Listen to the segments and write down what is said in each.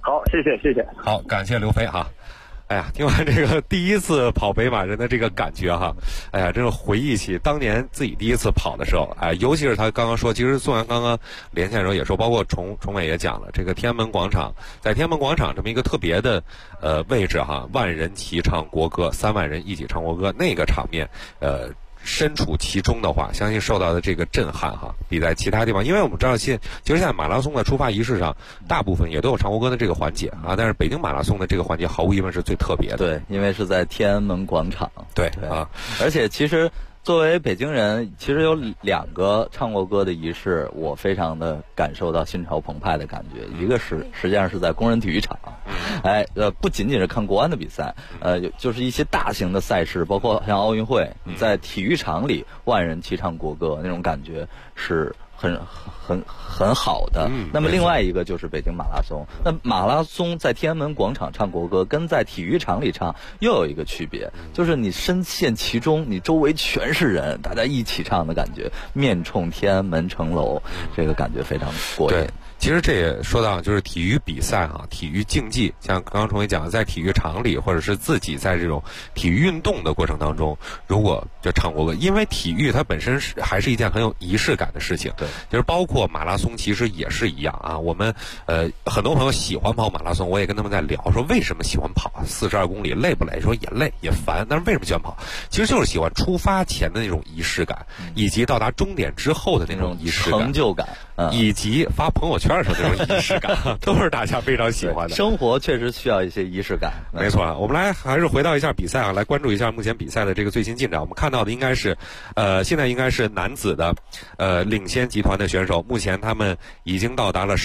好，谢谢谢谢。 好，感谢刘飞哈。哎呀，听完这个第一次跑北马人的这个感觉哈，哎呀，真是回忆起当年自己第一次跑的时候，哎，尤其是他刚刚说，其实宋阳刚刚连线的时候也说，包括崇伟也讲了，这个天安门广场，在天安门广场这么一个特别的位置哈，万人齐唱国歌，3万人一起唱国歌，那个场面，身处其中的话，相信受到的这个震撼哈，比在其他地方，因为我们知道其实现在马拉松的出发仪式上，大部分也都有唱国歌的这个环节啊，但是北京马拉松的这个环节毫无疑问是最特别的。 对，因为是在天安门广场。 对啊， 而且其实作为北京人，其实有2个唱国歌的仪式，我非常的感受到心潮澎湃的感觉。一个是实际上是在工人体育场，不仅仅是看国安的比赛，就是一些大型的赛事，包括像奥运会，你在体育场里万人齐唱国歌，那种感觉是很好的。那么另外一个就是北京马拉松。那马拉松在天安门广场唱国歌，跟在体育场里唱又有一个区别，就是你身陷其中，你周围全是人，大家一起唱的感觉，面冲天安门城楼，这个感觉非常过瘾。 其实这也说到就是体育比赛哈，体育竞技，像刚刚崇伟讲的，在体育场里或者是自己在这种体育运动的过程当中，如果就唱国歌，因为体育它本身还是一件很有仪式感的事情。 对， 就是包括马拉松其实也是一样啊。我们很多朋友喜欢跑马拉松，我也跟他们在聊，说为什么喜欢跑42公里累不累？说也累也烦，但是为什么喜欢跑？其实就是喜欢出发前的那种仪式感，以及到达终点之后的那种仪式感、 成就感， 以及发朋友圈的时候那种仪式感，都是大家非常喜欢的。 生活确实需要一些仪式感。 没错，我们还是回到一下比赛啊，来关注一下目前比赛的这个最新进展。我们看到的应该是，现在应该是男子的领先集团的选手，目前他们已经到达了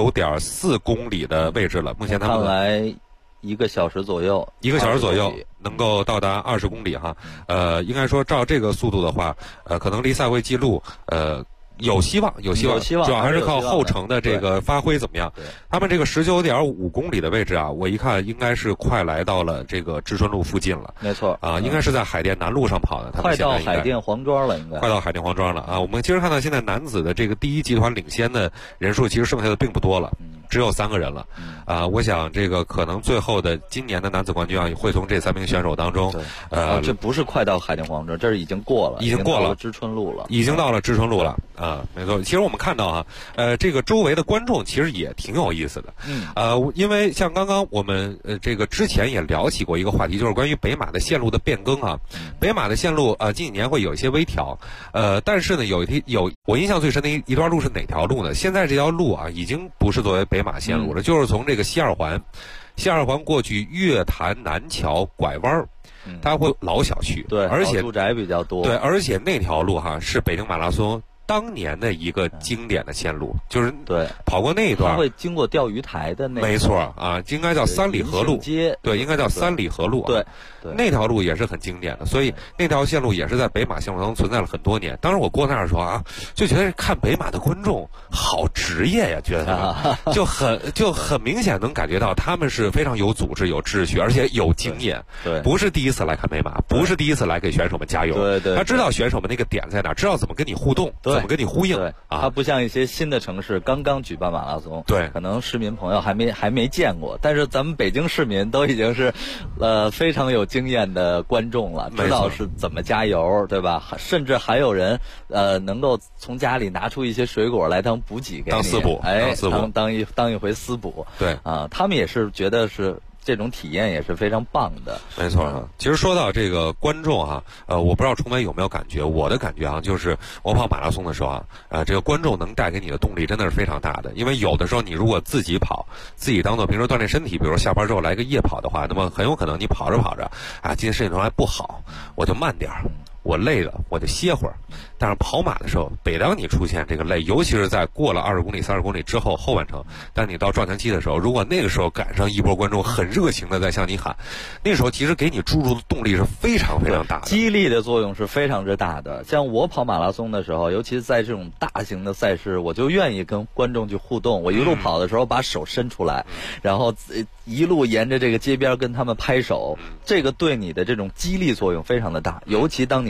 19.4公里的位置了。目前他们看来1个小时左右能够到达20公里哈。应该说照这个速度的话，可能离赛会记录有希望，主要还是靠后程的这个发挥怎么样。他们这个19.5公里的位置啊，我一看应该是快来到了这个知春路附近了。 没错啊，应该是在海淀南路上跑的。他们快到海淀黄庄了，应该快到海淀黄庄了啊！我们其实看到现在男子的这个第一集团领先的人数，其实剩下的并不多了。只有3个人了，我想这个可能最后的今年的男子冠军啊，会从这3名选手当中， 这不是快到海淀黄庄，这是已经过了知春路了， 已经到了知春路了啊，没错。其实我们看到啊，这个周围的观众其实也挺有意思的，因为像刚刚我们这个之前也聊起过一个话题，就是关于北马的线路的变更啊，北马的线路近几年会有一些微调，但是呢有我印象最深的一段路是哪条路呢？现在这条路啊已经不是作为北马线路了，就是从这个西二环过去月坛南桥拐弯，它会老小区， 对， 而且住宅比较多， 对，而且那条路哈是北京马拉松当年的一个经典的线路，就是对跑过那一段， 它会经过钓鱼台的那个， 没错啊，应该叫3里河路街， 对，应该叫3里河路啊， 对， 那条路也是很经典的，所以那条线路也是在北马线路当中存在了很多年。当时我过那儿的时候啊，就觉得看北马的观众好职业呀，觉得就很明显能感觉到他们是非常有组织、有秩序，而且有经验。 对， 不是第一次来看北马，不是第一次来给选手们加油。 对， 他知道选手们那个点在哪，知道怎么跟你互动，怎么跟你呼应。 对啊，它不像一些新的城市刚刚举办马拉松， 对， 可能市民朋友还没见过，但是咱们北京市民都已经是非常有经验的观众了，知道是怎么加油，对吧？甚至还有人能够从家里拿出一些水果来当补给给你， 当私补， 当一回私补。 对啊，他们也是觉得是这种体验也是非常棒的。 没错，其实说到这个观众啊，我不知道崇伟有没有感觉，我的感觉啊，就是我跑马拉松的时候啊，这个观众能带给你的动力真的是非常大的。因为有的时候你如果自己跑，自己当做平时锻炼身体，比如说下班之后来个夜跑的话，那么很有可能你跑着跑着啊，今天身体状态不好，我就慢点儿。我累了，我就歇会儿。但是跑马的时候，每当你出现这个累，尤其是在过了20公里、30公里之后后半程，当你到撞墙期的时候，如果那个时候赶上一波观众很热情的在向你喊，那时候其实给你注入的动力是非常非常大的， 激励的作用是非常之大的。像我跑马拉松的时候，尤其是在这种大型的赛事，我就愿意跟观众去互动。我一路跑的时候把手伸出来，然后一路沿着这个街边跟他们拍手，这个对你的这种激励作用非常的大。尤其当你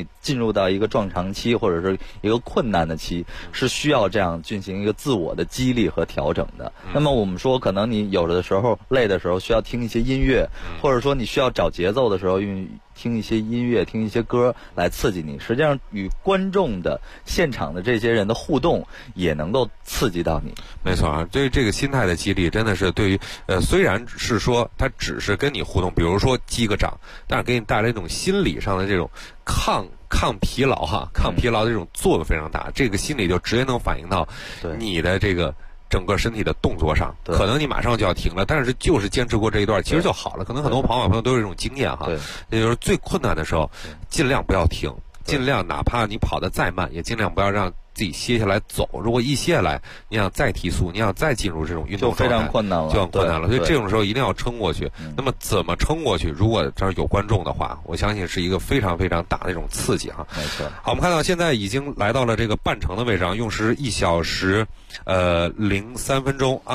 你进入到一个撞墙期或者是一个困难的期，是需要这样进行一个自我的激励和调整的。那么我们说，可能你有的时候累的时候需要听一些音乐，或者说你需要找节奏的时候听一些音乐，听一些歌来刺激你。实际上，与观众的现场的这些人的互动，也能够刺激到你。 没错啊，对于这个心态的激励，真的是对于虽然是说他只是跟你互动，比如说击个掌，但是给你带来一种心理上的这种抗疲劳抗疲劳的这种作用非常大。这个心理就直接能反映到你的这个整个身体的动作上，可能你马上就要停了，但是就是坚持过这一段，其实就好了。可能很多跑马朋友都有这种经验哈，也就是最困难的时候，尽量不要停，尽量哪怕你跑得再慢，也尽量不要让自己歇下来走。如果一歇下来，你想再提速，你想再进入这种运动状态， 就非常困难了， 就很困难了。所以这种时候一定要撑过去。那么怎么撑过去？如果这儿有观众的话，我相信是一个非常非常大的一种刺激哈。 没错。 好，我们看到现在已经来到了这个半程的位置上，用时1小时03分钟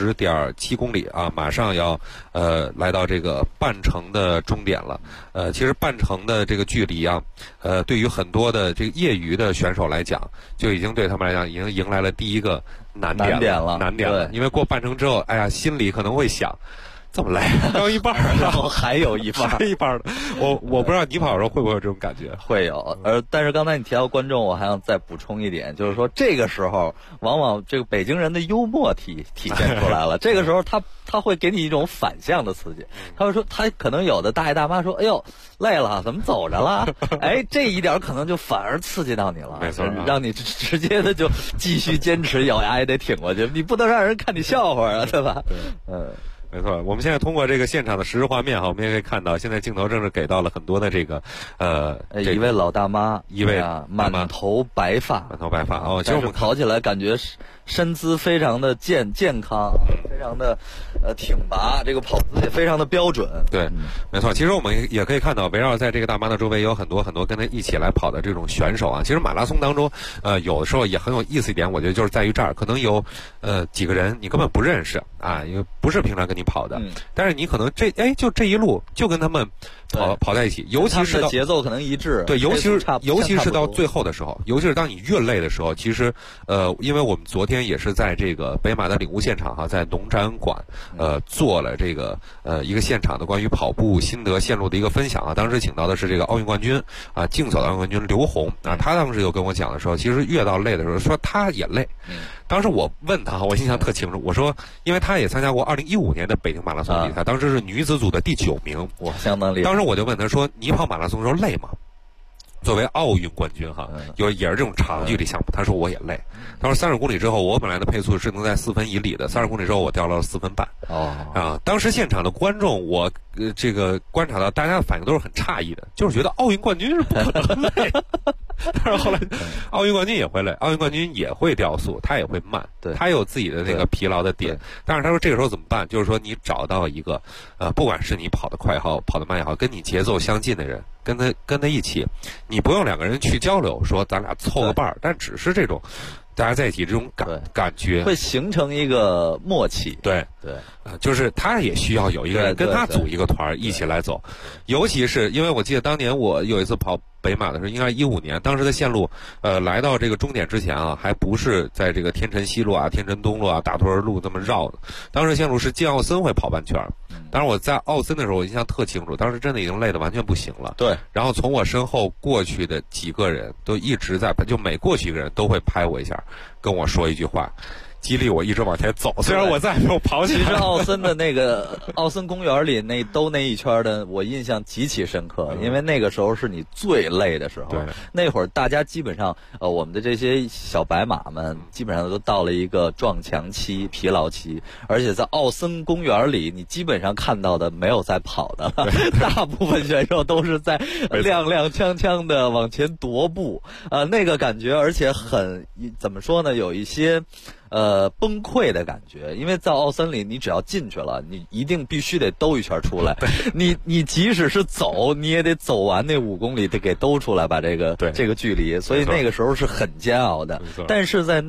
20.7公里啊，马上要来到这个半程的终点了。其实半程的这个距离啊，对于很多的这个业余的选手来讲，就已经对他们来讲已经迎来了第一个难点了。因为过半程之后，哎呀，心里可能会想，这么累，刚一半然后还有一半， 一半的。我不知道你跑的时候会不会有这种感觉？ 会有。但是刚才你提到观众，我还想再补充一点，就是说这个时候往往这个北京人的幽默体现出来了。这个时候他会给你一种反向的刺激，他会说，他可能有的大爷大妈说，哎呦累了，怎么走着了？哎，这一点可能就反而刺激到你了， 没错， 让你直接的就继续坚持，咬牙也得挺过去，你不能让人看你笑话啊，对吧？ 没错，我们现在通过这个现场的实时画面哈，我们也可以看到，现在镜头正是给到了很多的这个一位老大妈， 一位满头白发哦，其实我们跑起来感觉身姿非常的健康，非常的挺拔，这个跑姿也非常的标准。 对，没错。其实我们也可以看到，围绕在这个大妈的周围有很多跟她一起来跑的这种选手啊。其实马拉松当中，有的时候也很有意思一点，我觉得就是在于这儿，可能有几个人你根本不认识啊，因为不是平常跟你跑的，但是你可能就这一路就跟他们跑在一起，尤其是到节奏可能一致。 对，尤其是到最后的时候，尤其是当你越累的时候，其实因为我们昨天也是在这个北马的领悟现场哈，在农展馆做了这个一个现场的关于跑步心得线路的一个分享啊。当时请到的是这个奥运冠军啊，竞走的奥运冠军刘虹啊，他当时就跟我讲的时候，其实越到累的时候，说他也累。当时我问他，我印象特清楚，我说，因为他也参加过2015年的北京马拉松比赛，当时是女子组的第9名， 哇，相当厉害。 当时我就问他说，你跑马拉松的时候累吗？作为奥运冠军哈，也是这种长距离项目，他说我也累。他说30公里之后，我本来的配速是能在4分以里的，30公里之后我掉到了4分半。当时现场的观众，我这个观察到大家的反应都是很诧异的，就是觉得奥运冠军是不可能累。但是后来，奥运冠军也会累，奥运冠军也会掉速，他也会慢，他有自己的那个疲劳的点。但是他说这个时候怎么办？就是说你找到一个不管是你跑得快也好，跑得慢也好，跟你节奏相近的人，跟他一起，你不用两个人去交流，说咱俩凑个伴儿，但只是这种大家在一起这种感觉， 会形成一个默契。 对，就是他也需要有一个人跟他组一个团一起来走，尤其是因为我记得当年我有一次跑北马的时候，应该是15年，当时的线路，来到这个终点之前啊，还不是在这个天辰西路啊、天辰东路啊、大屯路这么绕的，当时线路是进奥森会跑半圈。当时我在奥森的时候，我印象特清楚，当时真的已经累得完全不行了。 对。 然后从我身后过去的几个人都一直在，就每过去一个人都会拍我一下，跟我说一句话，激励我一直往前走。虽然我再没有跑起来。 其实奥森的那个奥森公园里那一圈的，我印象极其深刻，因为那个时候是你最累的时候。 对。 那会儿大家基本上我们的这些小白马们基本上都到了一个撞墙期、疲劳期，而且在奥森公园里，你基本上看到的没有在跑的了，大部分选手都是在踉踉跄跄的往前踱步，那个感觉，而且很怎么说呢，有一些崩溃的感觉，因为在奥森里，你只要进去了，你一定必须得兜一圈出来。你即使是走，你也得走完那5公里，得给兜出来，把这个距离。所以那个时候是很煎熬的。但是在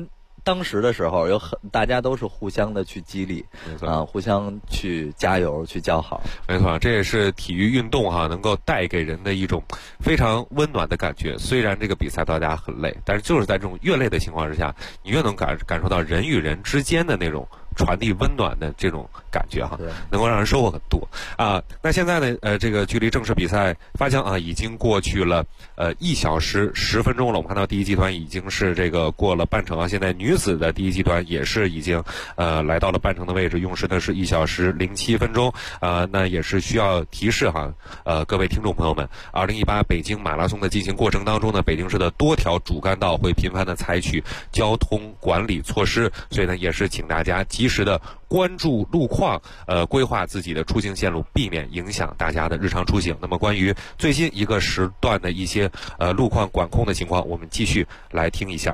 当时的时候大家都是互相的去激励，互相去加油去叫好。 没错，这也是体育运动能够带给人的一种非常温暖的感觉。虽然这个比赛大家很累，但是就是在这种越累的情况之下，你越能感受到人与人之间的那种传递温暖的这种感觉能够让人收获很多那现在呢这个距离正式比赛发枪已经过去了1小时10分钟了。我们看到第一集团已经是这个过了半程现在女子的第一集团也是已经来到了半程的位置，用时呢是1小时07分钟那也是需要提示各位听众朋友们，2018北京马拉松的进行过程当中呢，北京市的多条主干道会频繁的采取交通管理措施，所以呢也是请大家及时的关注路况规划自己的出行线路，避免影响大家的日常出行。那么关于最新一个时段的一些路况管控的情况，我们继续来听一下。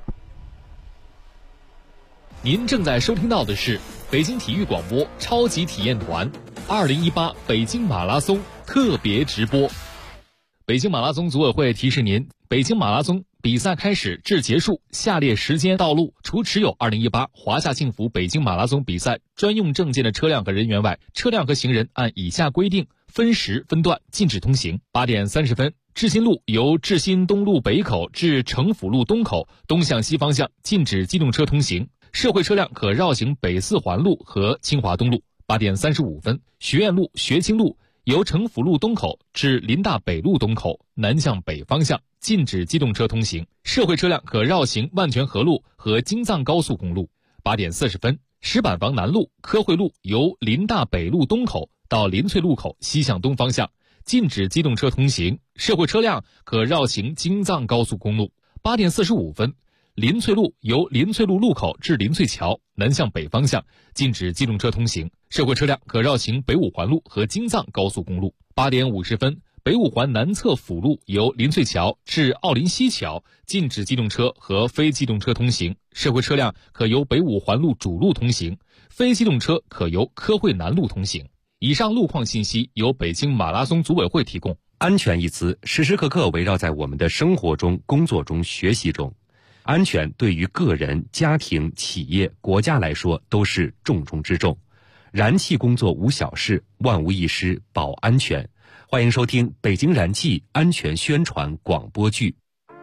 您正在收听到的是北京体育广播超级体验团2018北京马拉松特别直播。北京马拉松组委会提示您，北京马拉松比赛开始至结束下列时间道路，除持有2018华夏幸福北京马拉松比赛专用证件的车辆和人员外，车辆和行人按以下规定分时分段禁止通行。8点30分，志新路由志新东路北口至城府路东口东向西方向禁止机动车通行，社会车辆可绕行北四环路和清华东路。8点35分，学院路学清路由城府路东口至林大北路东口南向北方向禁止机动车通行，社会车辆可绕行万泉河路和京藏高速公路。8点40分，石板房南路科汇路由林大北路东口到林翠路口西向东方向禁止机动车通行，社会车辆可绕行京藏高速公路。8点45分，林翠路由林翠路路口至林翠桥南向北方向禁止机动车通行，社会车辆可绕行北五环路和京藏高速公路。8点50分，北五环南侧辅路由林翠桥至奥林西桥禁止机动车和非机动车通行，社会车辆可由北五环路主路通行，非机动车可由科汇南路通行。以上路况信息由北京马拉松组委会提供。 安全一词时时刻刻围绕在我们的生活中、工作中、学习中。安全对于个人、家庭、企业、国家来说都是重中之重。燃气工作无小事，万无一失保安全。欢迎收听北京燃气安全宣传广播剧。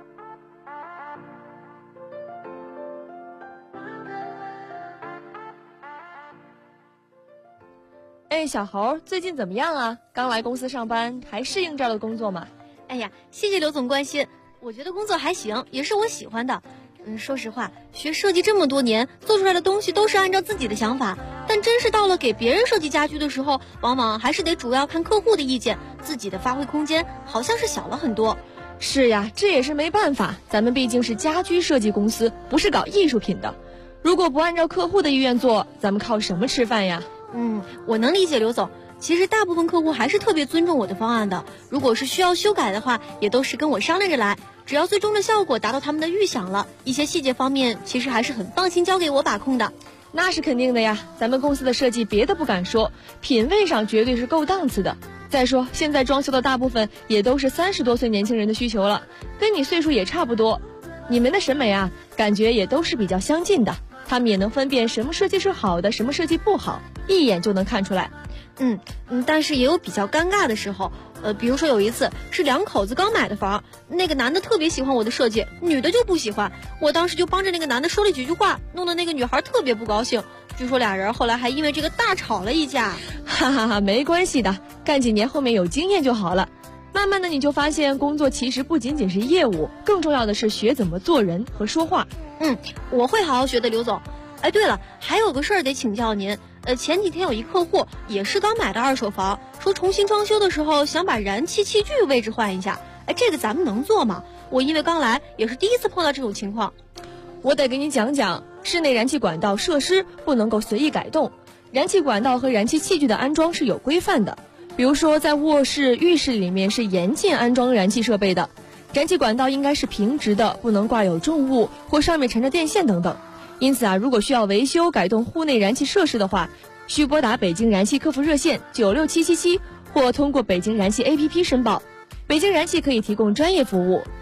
哎，小猴，最近怎么样啊？刚来公司上班，还适应这儿的工作吗？ 哎呀，谢谢刘总关心。我觉得工作还行，也是我喜欢的。说实话，学设计这么多年，做出来的东西都是按照自己的想法，但真是到了给别人设计家居的时候，往往还是得主要看客户的意见，自己的发挥空间好像是小了很多。 是呀，这也是没办法，咱们毕竟是家居设计公司，不是搞艺术品的。如果不按照客户的意愿做，咱们靠什么吃饭呀？ 我能理解刘总。其实大部分客户还是特别尊重我的方案的，如果是需要修改的话，也都是跟我商量着来，只要最终的效果达到他们的预想了，一些细节方面其实还是很放心交给我把控的。 那是肯定的呀，咱们公司的设计别的不敢说，品味上绝对是够档次的。再说现在装修的大部分也都是30多岁年轻人的需求了，跟你岁数也差不多，你们的审美啊，感觉也都是比较相近的，他们也能分辨什么设计是好的，什么设计不好，一眼就能看出来。 但是也有比较尴尬的时候，比如说有一次是2口子刚买的房，那个男的特别喜欢我的设计，女的就不喜欢，我当时就帮着那个男的说了几句话，弄得那个女孩特别不高兴，据说俩人后来还因为这个大吵了一架。 哈哈哈，没关系的，干几年后面有经验就好了。慢慢的你就发现工作其实不仅仅是业务，更重要的是学怎么做人和说话。 我会好好学的，刘总。哎，对了，还有个事儿得请教您。前几天有一客户也是刚买的2手房，说重新装修的时候想把燃气器具位置换一下。哎，这个咱们能做吗？我因为刚来，也是第一次碰到这种情况。 我得给你讲讲，室内燃气管道设施不能够随意改动，燃气管道和燃气器具的安装是有规范的。比如说在卧室、浴室里面是严禁安装燃气设备的，燃气管道应该是平直的，不能挂有重物或上面缠着电线等等。因此啊，如果需要维修改动户内燃气设施的话，需拨打北京燃气客服热线96777，或通过北京燃气 APP 申报。北京燃气可以提供专业服务，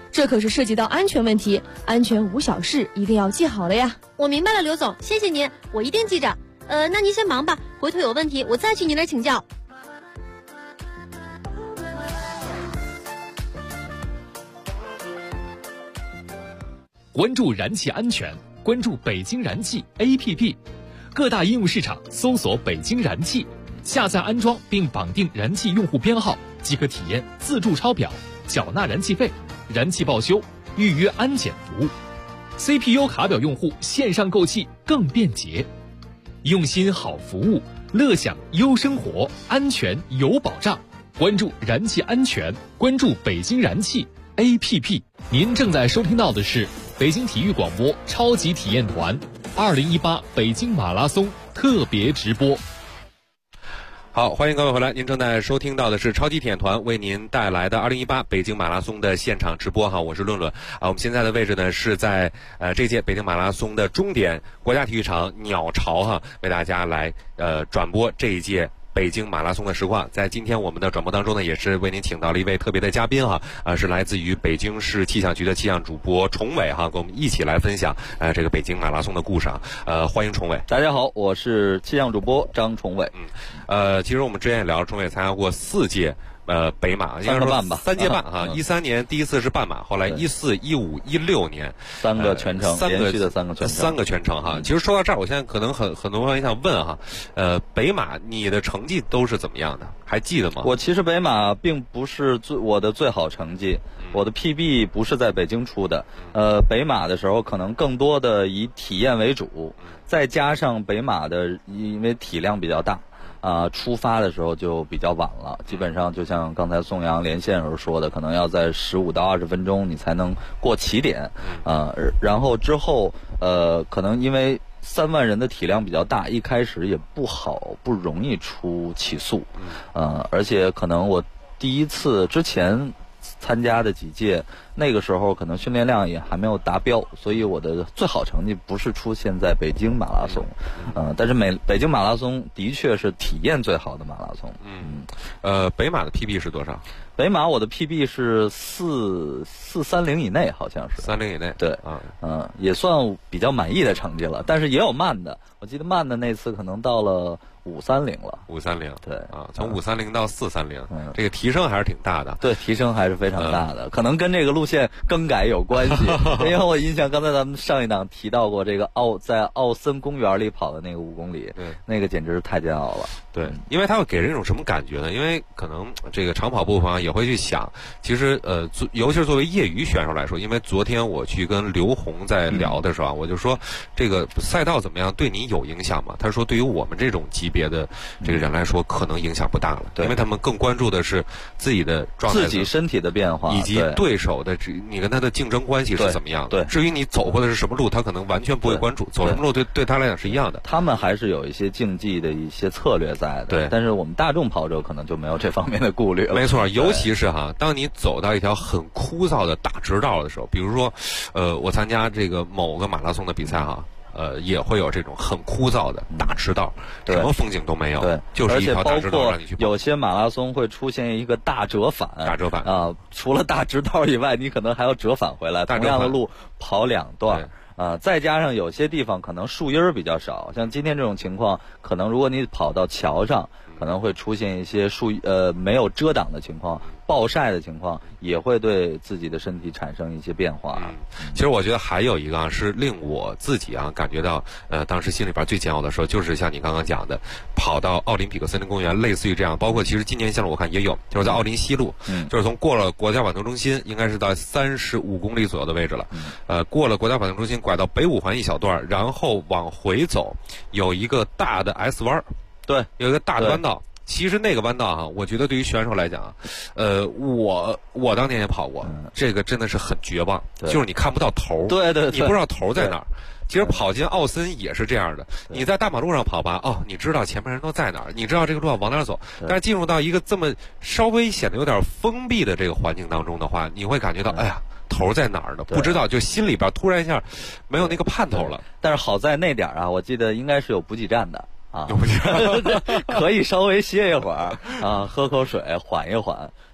这可是涉及到安全问题，安全无小事，一定要记好了呀。 我明白了，刘总，谢谢您，我一定记着。那您先忙吧，回头有问题我再去您那儿请教。 关注燃气安全，关注北京燃气 APP， 各大应用市场搜索北京燃气，下载安装并绑定燃气用户编号，即可体验自助抄表、缴纳燃气费、燃气报修、预约安检服务。CPU 卡表用户线上购气更便捷，用心好服务，乐享优生活，安全有保障。关注燃气安全，关注北京燃气 APP。 您正在收听到的是北京体育广播超级体验团2018北京马拉松特别直播。 好，欢迎各位回来，您正在收听到的是超级体验团为您带来的2018北京马拉松的现场直播哈，我是论论啊。我们现在的位置呢是在这届北京马拉松的终点国家体育场鸟巢哈，为大家来转播这一届北京马拉松的实况。在今天我们的转播当中呢，也是为您请到了一位特别的嘉宾哈，是来自于北京市气象局的气象主播崇伟哈，跟我们一起来分享这个北京马拉松的故事啊。欢迎崇伟。 大家好，我是气象主播张崇伟。 其实我们之前也聊了，崇伟参加过4届。北马应该说3届半啊，13年第一次是半马，后来14、15、16年 3个全程，连续的3个全程哈。其实说到这儿，我现在可能很多朋友想问哈，北马你的成绩都是怎么样的？还记得吗？ 我其实北马并不是我的最好成绩，我的 PB 不是在北京出的。北马的时候可能更多的以体验为主，再加上北马的因为体量比较大。出发的时候就比较晚了，基本上就像刚才宋阳连线时候说的，可能要在15到20分钟你才能过起点。然后之后可能因为3万人的体量比较大，一开始也不容易出起速。而且可能我第一次之前参加的几届，那个时候可能训练量也还没有达标，所以我的最好成绩不是出现在北京马拉松。但是北京马拉松的确是体验最好的马拉松。 北马的 PB 是多少？ 北马我的 PB 是430以内，好像是 30以内。 对，也算比较满意的成绩了，但是也有慢的。我记得慢的那次可能到了530了。 530， 对啊，从530到430，这个提升还是挺大的。 对，提升还是非常大的，可能跟这个路线更改有关系。因为我印象刚才咱们上一档提到过这个在奥森公园里跑的那个5公里， 对， 那个简直是太煎熬了。 对，因为它会给人一种什么感觉呢？因为可能这个长跑部分也会去想，其实尤其是作为业余选手来说，因为昨天我去跟刘红在聊的时候我就说这个赛道怎么样对你有影响吗？他说对于我们这种级别的这个人来说，可能影响不大了，因为他们更关注的是自己的状态、 自己身体的变化， 以及对手的你跟他的竞争关系是怎么样的。 对， 至于你走过的是什么路，他可能完全不会关注，走什么路对他来讲是一样的。 他们还是有一些竞技的一些策略在的， 对。 但是我们大众跑者可能就没有这方面的顾虑了。 没错，尤其是当你走到一条很枯燥的大直道的时候，比如说，我参加这个某个马拉松的比赛也会有这种很枯燥的大直道，什么风景都没有， 对， 就是一条大直道让你去跑。 有些马拉松会出现一个大折返，除了大直道以外，你可能还要折返回来，同样的路跑2段。再加上有些地方可能树荫比较少，像今天这种情况，可能如果你跑到桥上，可能会出现一些没有遮挡的情况，暴晒的情况，也会对自己的身体产生一些变化。 其实我觉得还有一个是令我自己感觉到当时心里边最煎熬的时候，就是像你刚刚讲的，跑到奥林匹克森林公园，类似于这样，包括其实今年像我看也有，就是在奥林西路，就是从过了国家板凳中心，应该是在35公里左右的位置了，过了国家板凳中心，拐到北五环一小段，然后往回走，有一个大的 S 弯， 对， 有一个大的弯道。其实那个弯道我觉得对于选手来讲，我当年也跑过，这个真的是很绝望，就是你看不到头， 对， 你不知道头在哪儿。其实跑进奥森也是这样的，你在大马路上跑吧，你知道前面人都在哪儿，你知道这个路要往哪儿走，但是进入到一个这么稍微显得有点封闭的这个环境当中的话，你会感觉到，哎呀，头在哪儿呢？不知道，就心里边突然一下没有那个盼头了。 但是好在那点我记得应该是有补给站的。可以稍微歇一会儿喝口水，缓一缓。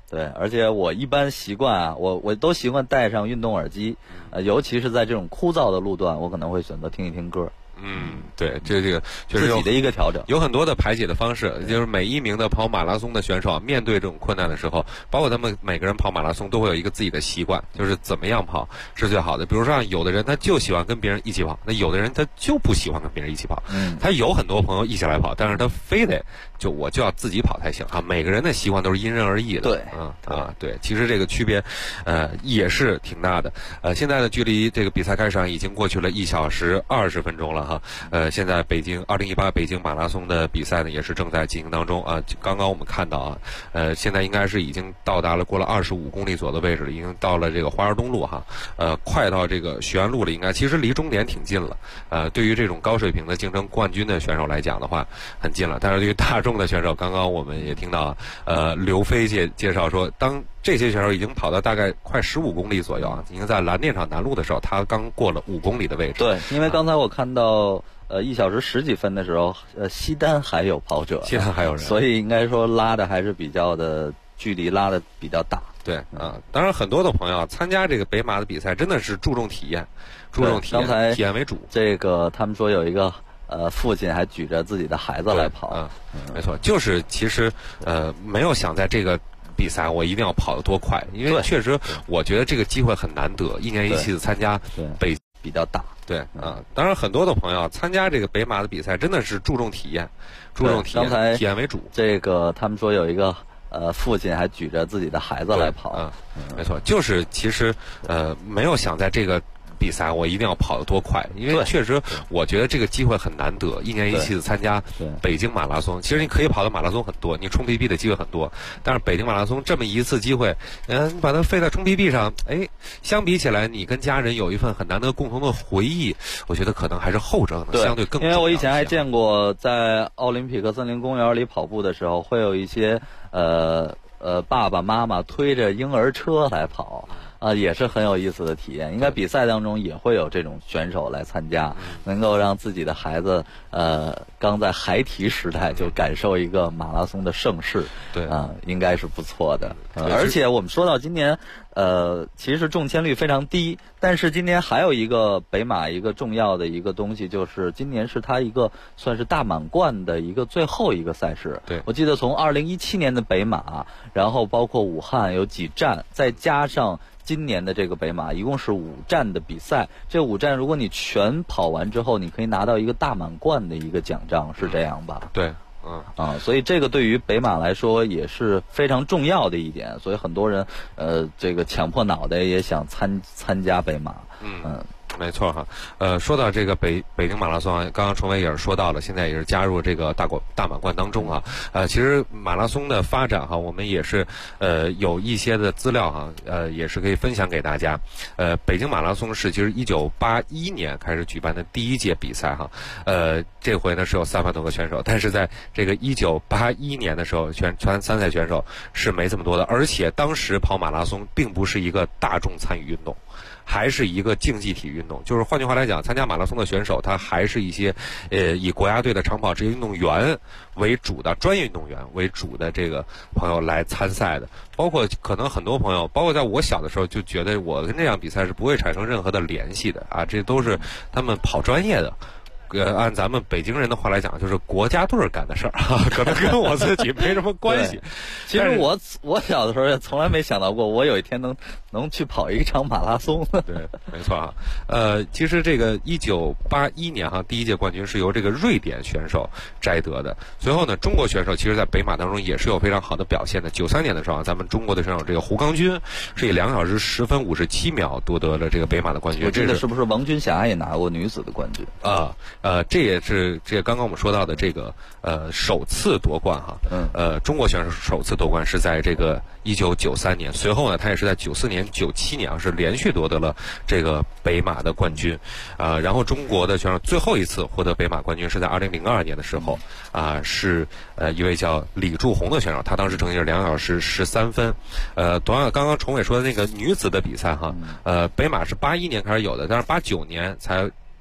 对，而且我一般习惯啊，我都习惯戴上运动耳机，尤其是在这种枯燥的路段，我可能会选择听一听歌。 对，这个就是自己的一个调整， 有很多的排解的方式，就是每一名的跑马拉松的选手啊，面对这种困难的时候，包括他们每个人跑马拉松都会有一个自己的习惯，就是怎么样跑是最好的。比如说，有的人他就喜欢跟别人一起跑，那有的人他就不喜欢跟别人一起跑。他有很多朋友一起来跑，但是他非得我就要自己跑才行啊。每个人的习惯都是因人而异的。 对， 对，其实这个区别，也是挺大的。现在呢，距离这个比赛开始已经过去了1小时20分钟了哈。现在2018北京马拉松的比赛呢，也是正在进行当中啊。刚刚我们看到啊，现在应该是已经到达了过了25公里左右的位置了，已经到了这个花园东路哈，快到这个徐安路了，应该其实离终点挺近了。对于这种高水平的竞争冠军的选手来讲的话，很近了。但是对于大众的选手，刚刚我们也听到刘飞介绍说，当这些选手已经跑到大概快15公里左右啊，已经在蓝电厂南路的时候，他刚过了5公里的位置。 对，因为刚才我看到1小时10几分的时候，西单还有跑者， 西单还有人， 所以应该说拉的还是比较的距离拉的比较大。 对当然很多的朋友参加这个北马的比赛真的是注重体验， 刚才体验为主。 这个他们说有一个父亲还举着自己的孩子来跑， 没错，就是其实没有想在这个比赛我一定要跑得多快，因为确实我觉得这个机会很难得，1年1期的参加比较大。 对当然很多的朋友参加这个北马的比赛真的是注重体验， 刚才体验为主。 这个他们说有一个父亲还举着自己的孩子来跑， 没错，就是其实没有想在这个比赛我一定要跑得多快，因为确实我觉得这个机会很难得，1年1期的参加北京马拉松。其实你可以跑的马拉松很多，你冲 PB 的机会很多，但是北京马拉松这么一次机会，你把它费在冲 PB 上，相比起来，你跟家人有一份很难得共同的回忆，我觉得可能还是后者可能相对更重要。 因为我以前还见过在奥林匹克森林公园里跑步的时候，会有一些爸爸妈妈推着婴儿车来跑。也是很有意思的体验。应该比赛当中也会有这种选手来参加，能够让自己的孩子刚在孩提时代就感受一个马拉松的盛世， 对应该是不错的。而且我们说到今年，其实中签率非常低，但是今年还有一个北马一个重要的一个东西，就是今年是它一个算是大满贯的一个最后一个赛事。 对， 我记得从2017年的北马，然后包括武汉有几站，再加上今年的这个北马一共是5站的比赛，这5站如果你全跑完之后，你可以拿到一个大满贯的一个奖章，是这样吧？ 对， 所以这个对于北马来说也是非常重要的一点，所以很多人这个抢破脑袋也想参加北马。 没错哈，说到这个北京马拉松啊，刚刚崇伟也是说到了，现在也是加入这个大满贯当中啊。其实马拉松的发展哈，我们也是有一些的资料哈，也是可以分享给大家。北京马拉松是其实1981年开始举办的第一届比赛哈，这回呢是有300多个选手，但是在这个1981年的时候，全参赛选手是没这么多的，而且当时跑马拉松并不是一个大众参与运动。还是一个竞技体育运动，就是换句话来讲，参加马拉松的选手，他还是一些以国家队的长跑职业运动员为主的专业运动员为主的这个朋友来参赛的。包括可能很多朋友，包括在我小的时候就觉得我跟这场比赛是不会产生任何的联系的啊，这都是他们跑专业的。按咱们北京人的话来讲，就是国家队干的事儿啊，可能跟我自己没什么关系。 其实我小的时候也从来没想到过，我有一天能去跑一场马拉松。 对，没错啊。其实这个1981年哈，第一届冠军是由这个瑞典选手摘得的。随后呢，中国选手其实在北马当中也是有非常好的表现的。93年的时候，咱们中国的选手这个胡刚军是以2小时10分57秒夺得了这个北马的冠军。 我记得是不是王军霞也拿过女子的冠军啊？这也是刚刚我们说到的这个首次夺冠哈。中国选手首次夺冠是在这个1993年，随后呢，他也是在94年、97年是连续夺得了这个北马的冠军。然后中国的选手最后一次获得北马冠军是在2002年的时候是一位叫李柱红的选手，他当时成绩是2小时13分。同样刚刚崇伟说的那个女子的比赛哈，北马是81年开始有的，但是89年才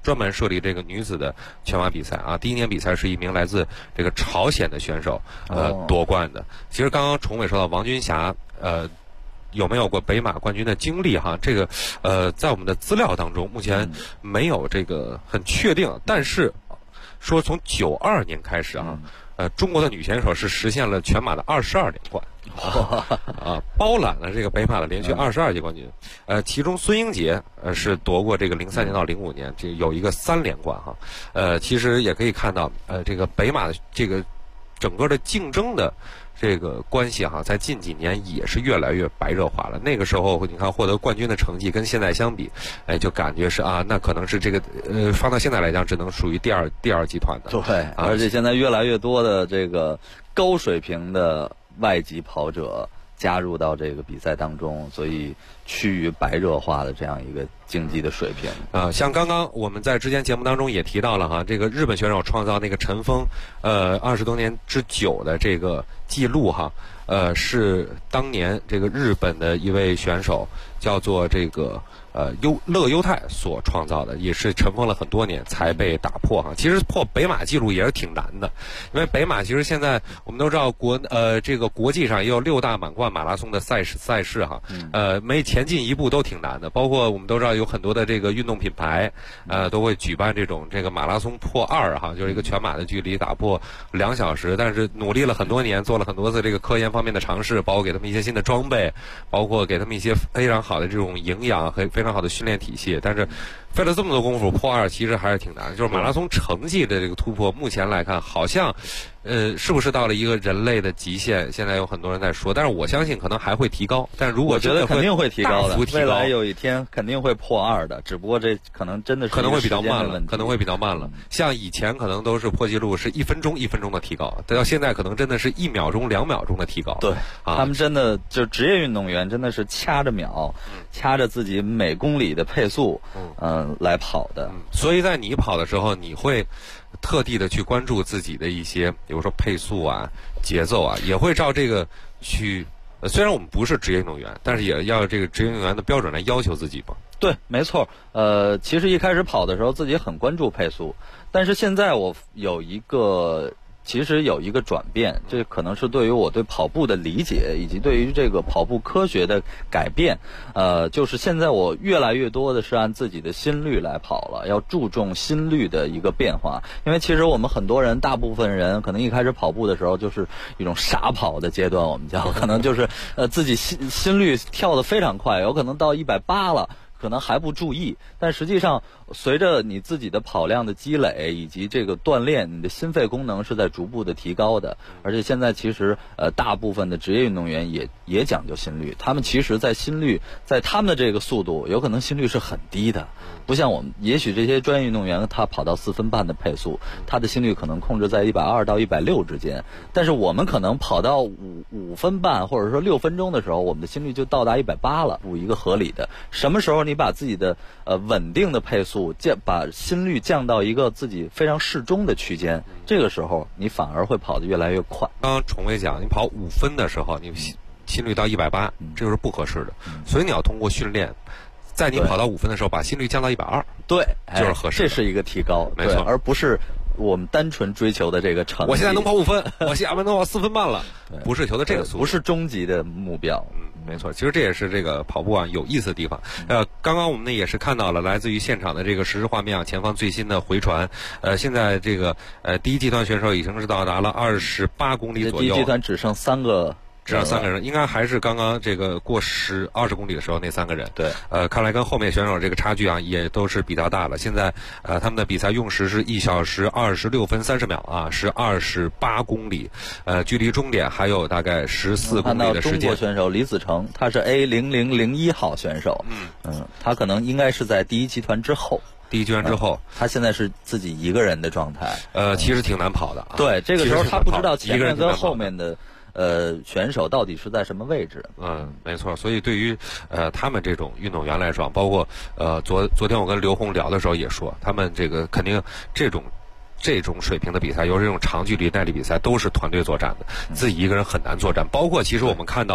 专门设立这个女子的全马比赛啊。第一年比赛是一名来自这个朝鲜的选手夺冠的。其实刚刚崇伟说到王军霞有没有过北马冠军的经历哈？这个在我们的资料当中目前没有这个很确定，但是说从92年开始啊，中国的女选手是实现了全马的22连冠。包揽了这个北马的连续22届冠军。其中孙英杰是夺过这个03年到05年，这有一个3连冠哈。其实也可以看到，这个北马的这个整个的竞争的这个关系哈，在近几年也是越来越白热化了。那个时候你看获得冠军的成绩跟现在相比，就感觉是那可能是这个放到现在来讲，只能属于第二集团的。 对，而且现在越来越多的这个高水平的外籍跑者加入到这个比赛当中，所以趋于白热化的这样一个竞技的水平。 像刚刚我们在之前节目当中也提到了哈，这个日本选手创造那个尘封20多年之久的这个记录哈，是当年这个日本的一位选手叫做这个乐优太所创造的，也是尘封了很多年才被打破哈。其实破北马记录也是挺难的，因为北马其实现在我们都知道这个国际上也有6大满贯马拉松的赛事哈，每前进一步都挺难的。包括我们都知道有很多的这个运动品牌都会举办这种这个马拉松破2哈，就是一个全马的距离打破2小时，但是努力了很多年，做了很多次这个科研方面的尝试，包括给他们一些新的装备，包括给他们一些非常好的这种营养和非常好的训练体系，但是费了这么多功夫破2其实还是挺难的。就是马拉松成绩的这个突破，目前来看好像是不是到了一个人类的极限？现在有很多人在说，但是我相信可能还会提高。但如果我觉得肯定会提高的， 未来有一天肯定会破2的，只不过这可能真的是可能会比较慢了，可能会比较慢了。像以前可能都是破纪录是1分钟1分钟的提高，到现在可能真的是1秒钟2秒钟的提高。 对，他们真的就职业运动员真的是掐着秒，掐着自己每公里的配速，来跑的。 所以在你跑的时候，你会特地的去关注自己的一些，比如说配速啊、节奏啊，也会照这个去。虽然我们不是职业运动员，但是也要这个职业运动员的标准来要求自己吧。 对，没错。其实一开始跑的时候，自己很关注配速，但是现在我其实有一个转变，这可能是对于我对跑步的理解，以及对于这个跑步科学的改变。就是现在我越来越多的是按自己的心率来跑了，要注重心率的一个变化。因为其实我们很多人，大部分人可能一开始跑步的时候就是一种傻跑的阶段，我们叫可能就是自己心率跳得非常快，有可能到180了。可能还不注意，但实际上随着你自己的跑量的积累以及这个锻炼，你的心肺功能是在逐步的提高的。而且现在其实大部分的职业运动员也讲究心率，他们其实在心率在他们的这个速度，有可能心率是很低的，不像我们，也许这些专业运动员他跑到4分半的配速，他的心率可能控制在120到160之间，但是我们可能跑到5分半或者说6分钟的时候，我们的心率就到达180了，一个合理的。什么时候你把自己的稳定的配速把心率降到一个自己非常适中的区间，这个时候你反而会跑得越来越快。 刚刚崇伟讲，你跑5分的时候，你心率到180，这个是不合适的，所以你要通过训练，在你跑到5分的时候，把心率降到120， 对， 就是合适的。 这是一个提高， 没错， 而不是我们单纯追求的这个成绩。 我现在能跑5分，我下面能跑4分半了，不是求的这个速度， 不是终极的目标。 没错，其实这也是这个跑步啊有意思的地方。刚刚我们呢也是看到了来自于现场的这个实时画面啊，前方最新的回传。现在这个第一集团选手已经是到达了28公里左右。 第一集团只剩3个。 只要3个人，应该还是刚刚这个过20公里的时候那3个人。 对， 看来跟后面选手这个差距啊，也都是比较大了。现在他们的比赛用时是1小时26分30秒啊，是28公里，距离终点还有大概14公里的时间。 看到中国选手李子成，他是 A0001号选手，他可能应该是在第一集团之后。 第一集团之后， 他现在是自己一个人的状态。 其实挺难跑的啊。 对，这个时候他不知道前面跟后面的。选手到底是在什么位置？ 没错。所以对于他们这种运动员来说，包括昨天我跟刘红聊的时候也说，他们这个肯定这种水平的比赛，尤其这种长距离耐力比赛，都是团队作战的，自己一个人很难作战。包括其实我们看到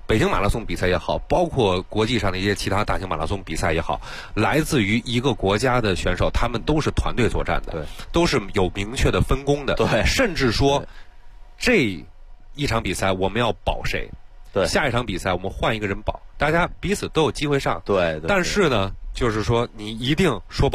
北京马拉松比赛也好，包括国际上的一些其他大型马拉松比赛也好，来自于一个国家的选手，他们都是团队作战的， 对， 都是有明确的分工的， 对， 甚至说这一场比赛我们要保谁， 对， 下一场比赛我们换一个人保，大家彼此都有机会上， 对， 但是呢，就是说你一定说保